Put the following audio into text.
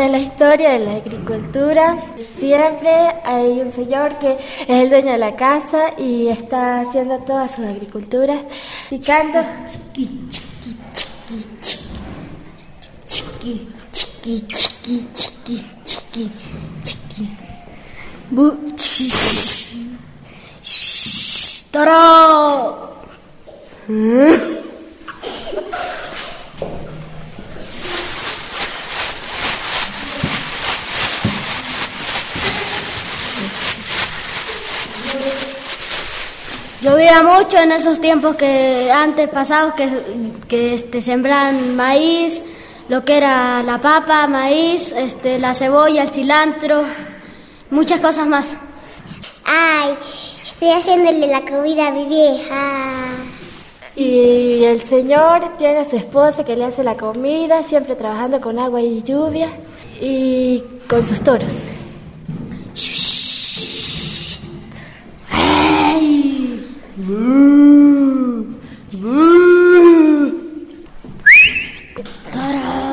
es la historia de la agricultura. Siempre hay un señor que es el dueño de la casa y está haciendo todas sus agriculturas, picando. ¡Toro! Llovía mucho en esos tiempos que antes pasados que sembraban maíz, lo que era la papa, maíz, la cebolla, el cilantro, muchas cosas más. Ay, estoy haciéndole la comida a mi vieja. Y el señor tiene a su esposa que le hace la comida, siempre trabajando con agua y lluvia, y con sus toros. ¡Toro!